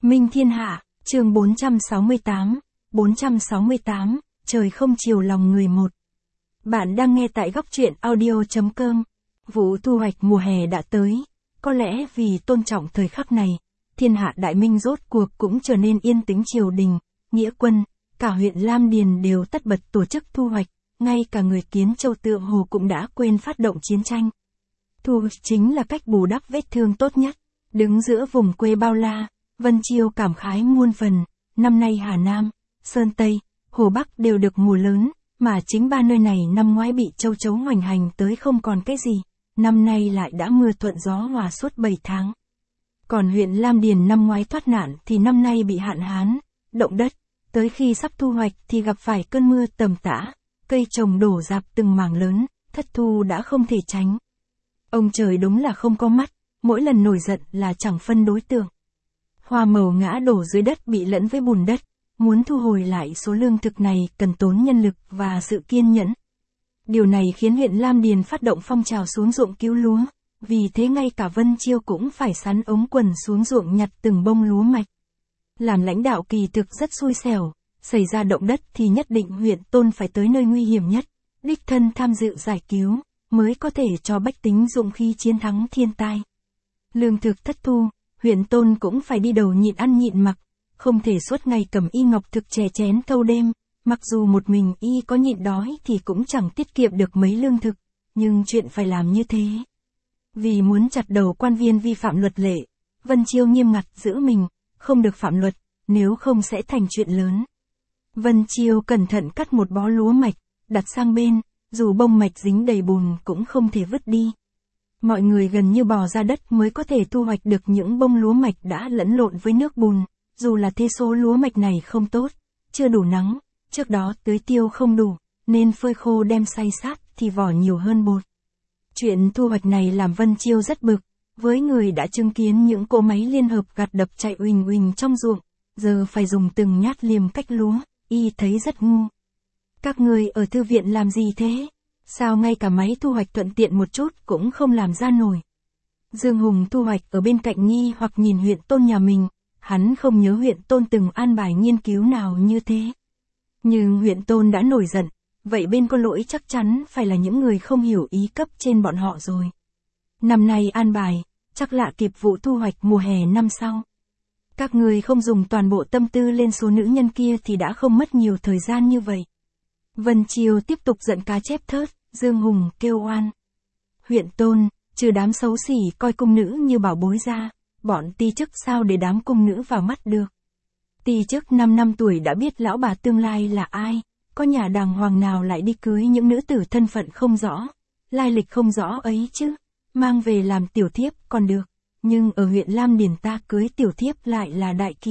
Minh Thiên Hạ, chương 468, trời không chiều lòng người một. Bạn đang nghe tại góc truyện audio.com. Vụ thu hoạch mùa hè đã tới. Có lẽ vì tôn trọng thời khắc này, thiên hạ đại minh rốt cuộc cũng trở nên yên tĩnh, triều đình, nghĩa quân, cả huyện Lam Điền đều tất bật tổ chức thu hoạch, ngay cả người Kiến Châu tựa hồ cũng đã quên phát động chiến tranh. Thu hoạch chính là cách bù đắp vết thương tốt nhất. Đứng giữa vùng quê bao la, Vân Chiêu cảm khái muôn phần, năm nay Hà Nam, Sơn Tây, Hồ Bắc đều được mùa lớn, mà chính ba nơi này năm ngoái bị châu chấu hoành hành tới không còn cái gì, năm nay lại đã mưa thuận gió hòa suốt 7 tháng. Còn huyện Lam Điền năm ngoái thoát nạn thì năm nay bị hạn hán, động đất, tới khi sắp thu hoạch thì gặp phải cơn mưa tầm tã, cây trồng đổ rạp từng mảng lớn, thất thu đã không thể tránh. Ông trời đúng là không có mắt, mỗi lần nổi giận là chẳng phân đối tượng. Hoa màu ngã đổ dưới đất bị lẫn với bùn đất, muốn thu hồi lại số lương thực này cần tốn nhân lực và sự kiên nhẫn. Điều này khiến huyện Lam Điền phát động phong trào xuống ruộng cứu lúa, vì thế ngay cả Vân Chiêu cũng phải sắn ống quần xuống ruộng nhặt từng bông lúa mạch. Làm lãnh đạo kỳ thực rất xui xẻo, xảy ra động đất thì nhất định huyện Tôn phải tới nơi nguy hiểm nhất, đích thân tham dự giải cứu, mới có thể cho bách tính dụng khí chiến thắng thiên tai. Lương thực thất thu, huyện Tôn cũng phải đi đầu nhịn ăn nhịn mặc, không thể suốt ngày cầm y ngọc thực chè chén thâu đêm, mặc dù một mình y có nhịn đói thì cũng chẳng tiết kiệm được mấy lương thực, nhưng chuyện phải làm như thế. Vì muốn chặt đầu quan viên vi phạm luật lệ, Vân Chiêu nghiêm ngặt giữ mình, không được phạm luật, nếu không sẽ thành chuyện lớn. Vân Chiêu cẩn thận cắt một bó lúa mạch, đặt sang bên, dù bông mạch dính đầy bùn cũng không thể vứt đi. Mọi người gần như bò ra đất mới có thể thu hoạch được những bông lúa mạch đã lẫn lộn với nước bùn, dù là thế số lúa mạch này không tốt, chưa đủ nắng, trước đó tưới tiêu không đủ, nên phơi khô đem xay sát thì vỏ nhiều hơn bột. Chuyện thu hoạch này làm Vân Chiêu rất bực, với người đã chứng kiến những cỗ máy liên hợp gặt đập chạy uỳnh uỳnh trong ruộng, giờ phải dùng từng nhát liềm cách lúa, y thấy rất ngu. Các người ở thư viện làm gì thế? Sao ngay cả máy thu hoạch thuận tiện một chút cũng không làm ra nổi? Dương Hùng thu hoạch ở bên cạnh nghi hoặc nhìn huyện Tôn nhà mình, hắn không nhớ huyện Tôn từng an bài nghiên cứu nào như thế. Nhưng huyện Tôn đã nổi giận, vậy bên có lỗi chắc chắn phải là những người không hiểu ý cấp trên bọn họ rồi. Năm nay an bài, chắc lạ kịp vụ thu hoạch mùa hè năm sau. Các người không dùng toàn bộ tâm tư lên số nữ nhân kia thì đã không mất nhiều thời gian như vậy. Vân Chiêu tiếp tục giận cá chép thớt, Dương Hùng kêu oan. Huyện Tôn, trừ đám xấu xỉ coi cung nữ như bảo bối ra, bọn ti chức sao để đám cung nữ vào mắt được. Ti chức 5 năm tuổi đã biết lão bà tương lai là ai, có nhà đàng hoàng nào lại đi cưới những nữ tử thân phận không rõ, lai lịch không rõ ấy chứ, mang về làm tiểu thiếp còn được, nhưng ở huyện Lam Điền ta cưới tiểu thiếp lại là đại kỳ.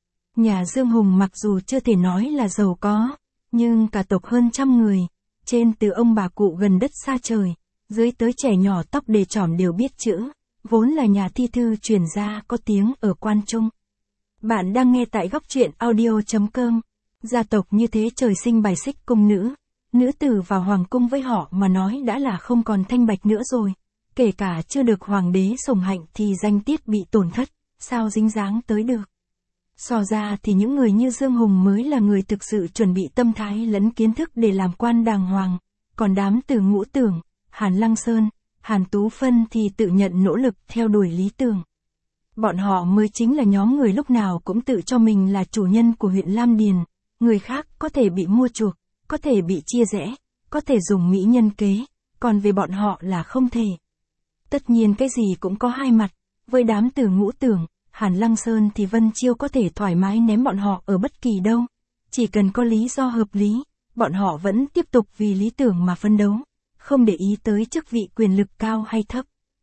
Nhà Dương Hùng mặc dù chưa thể nói là giàu có, nhưng cả tộc hơn 100 người, trên từ ông bà cụ gần đất xa trời, dưới tới trẻ nhỏ tóc đề trỏm đều biết chữ, vốn là nhà thi thư truyền ra có tiếng ở Quan Trung. Bạn đang nghe tại góc truyện audio.com. Gia tộc như thế trời sinh bài xích cung nữ, nữ tử vào hoàng cung với họ mà nói đã là không còn thanh bạch nữa rồi, kể cả chưa được hoàng đế sủng hạnh thì danh tiết bị tổn thất, sao dính dáng tới được. So ra thì những người như Dương Hùng mới là người thực sự chuẩn bị tâm thái lẫn kiến thức để làm quan đàng hoàng, còn đám Từ Ngũ Tưởng, Hàn Lăng Sơn, Hàn Tú Phân thì tự nhận nỗ lực theo đuổi lý tưởng. Bọn họ mới chính là nhóm người lúc nào cũng tự cho mình là chủ nhân của huyện Lam Điền, người khác có thể bị mua chuộc, có thể bị chia rẽ, có thể dùng mỹ nhân kế, còn về bọn họ là không thể. Tất nhiên cái gì cũng có hai mặt, với đám Từ Ngũ Tưởng, Hàn Lăng Sơn thì Vân Chiêu có thể thoải mái ném bọn họ ở bất kỳ đâu, chỉ cần có lý do hợp lý, bọn họ vẫn tiếp tục vì lý tưởng mà phấn đấu, không để ý tới chức vị quyền lực cao hay thấp.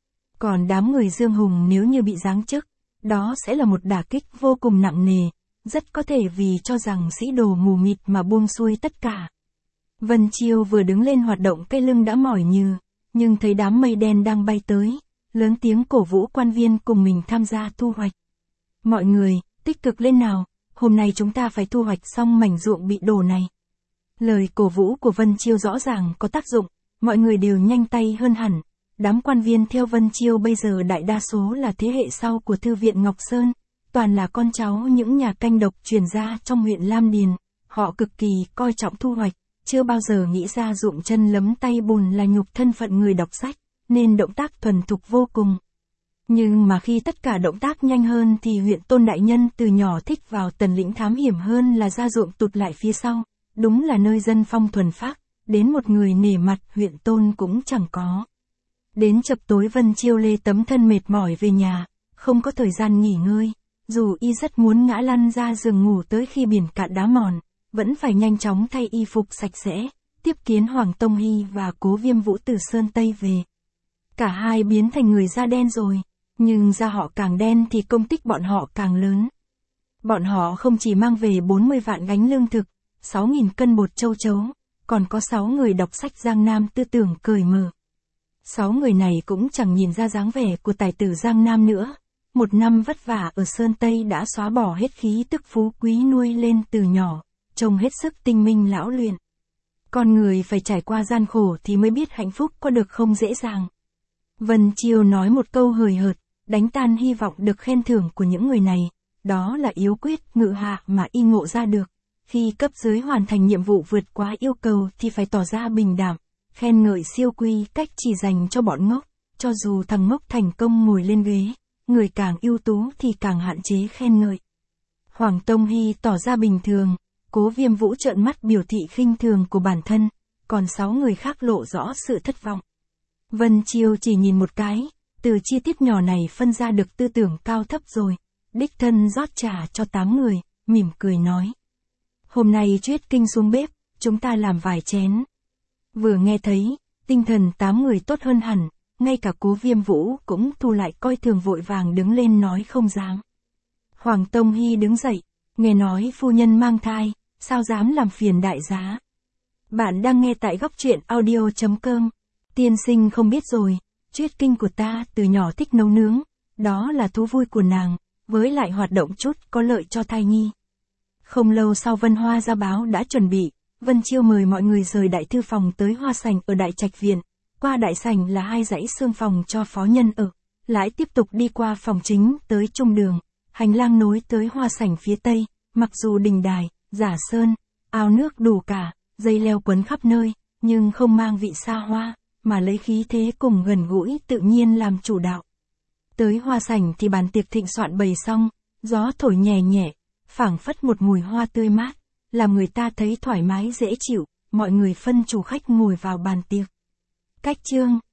Còn đám người Dương Hùng nếu như bị giáng chức, đó sẽ là một đả kích vô cùng nặng nề, rất có thể vì cho rằng sĩ đồ mù mịt mà buông xuôi tất cả. Vân Chiêu vừa đứng lên hoạt động cái lưng đã mỏi nhừ, nhưng thấy đám mây đen đang bay tới, lớn tiếng cổ vũ quan viên cùng mình tham gia thu hoạch. Mọi người, tích cực lên nào, hôm nay chúng ta phải thu hoạch xong mảnh ruộng bị đổ này. Lời cổ vũ của Vân Chiêu rõ ràng có tác dụng, mọi người đều nhanh tay hơn hẳn. Đám quan viên theo Vân Chiêu bây giờ đại đa số là thế hệ sau của Thư viện Ngọc Sơn, toàn là con cháu những nhà canh độc truyền ra trong huyện Lam Điền, họ cực kỳ coi trọng thu hoạch, chưa bao giờ nghĩ ra ruộng chân lấm tay bùn là nhục thân phận người đọc sách, nên động tác thuần thục vô cùng. Nhưng mà khi tất cả động tác nhanh hơn thì huyện Tôn đại nhân từ nhỏ thích vào Tần Lĩnh thám hiểm hơn là ra ruộng tụt lại phía sau, đúng là nơi dân phong thuần phác, đến một người nể mặt huyện Tôn cũng chẳng có. Đến chập tối Vân Chiêu lê tấm thân mệt mỏi về nhà, không có thời gian nghỉ ngơi, dù y rất muốn ngã lăn ra giường ngủ tới khi biển cạn đá mòn, vẫn phải nhanh chóng thay y phục sạch sẽ, tiếp kiến Hoàng Tông Hy và Cố Viêm Vũ từ Sơn Tây về. Cả hai biến thành người da đen rồi, nhưng da họ càng đen thì công tích bọn họ càng lớn. Bọn họ không chỉ mang về 40 vạn gánh lương thực, 6.000 cân bột châu chấu, còn có 6 người đọc sách Giang Nam tư tưởng cởi mở. 6 người này cũng chẳng nhìn ra dáng vẻ của tài tử Giang Nam nữa. Một năm vất vả ở Sơn Tây đã xóa bỏ hết khí tức phú quý nuôi lên từ nhỏ, trông hết sức tinh minh lão luyện. Con người phải trải qua gian khổ thì mới biết hạnh phúc có được không dễ dàng. Vân Chiêu nói một câu hời hợt, đánh tan hy vọng được khen thưởng của những người này, đó là yếu quyết ngự hạ mà y ngộ ra được. Khi cấp dưới hoàn thành nhiệm vụ vượt quá yêu cầu thì phải tỏ ra bình đảm, khen ngợi siêu quy cách chỉ dành cho bọn ngốc, cho dù thằng ngốc thành công ngồi lên ghế, người càng ưu tú thì càng hạn chế khen ngợi. Hoàng Tông Hy tỏ ra bình thường, Cố Viêm Vũ trợn mắt biểu thị khinh thường của bản thân, còn 6 người khác lộ rõ sự thất vọng. Vân Chiêu chỉ nhìn một cái, từ chi tiết nhỏ này phân ra được tư tưởng cao thấp rồi, đích thân rót trà cho 8 người, mỉm cười nói. Hôm nay Chuyết Kinh xuống bếp, chúng ta làm vài chén. Vừa nghe thấy, tinh thần 8 người tốt hơn hẳn, ngay cả Cố Viêm Vũ cũng thu lại coi thường vội vàng đứng lên nói không dám. Hoàng Tông Hy đứng dậy, nghe nói phu nhân mang thai, sao dám làm phiền đại giá. Bạn đang nghe tại góc truyện audio.com. Tiên sinh không biết rồi, Chuyết Kinh của ta từ nhỏ thích nấu nướng, đó là thú vui của nàng, với lại hoạt động chút có lợi cho thai nhi. Không lâu sau Vân Hoa ra báo đã chuẩn bị, Vân Chiêu mời mọi người rời đại thư phòng tới hoa sảnh ở đại trạch viện, qua đại sảnh là 2 dãy xương phòng cho phó nhân ở, lại tiếp tục đi qua phòng chính tới trung đường, hành lang nối tới hoa sảnh phía tây, mặc dù đình đài, giả sơn, ao nước đủ cả, dây leo quấn khắp nơi, nhưng không mang vị xa hoa, mà lấy khí thế cùng gần gũi tự nhiên làm chủ đạo. Tới hoa sảnh thì bàn tiệc thịnh soạn bày xong, gió thổi nhẹ nhẹ, phảng phất một mùi hoa tươi mát, làm người ta thấy thoải mái dễ chịu, mọi người phân chủ khách ngồi vào bàn tiệc. Cách chương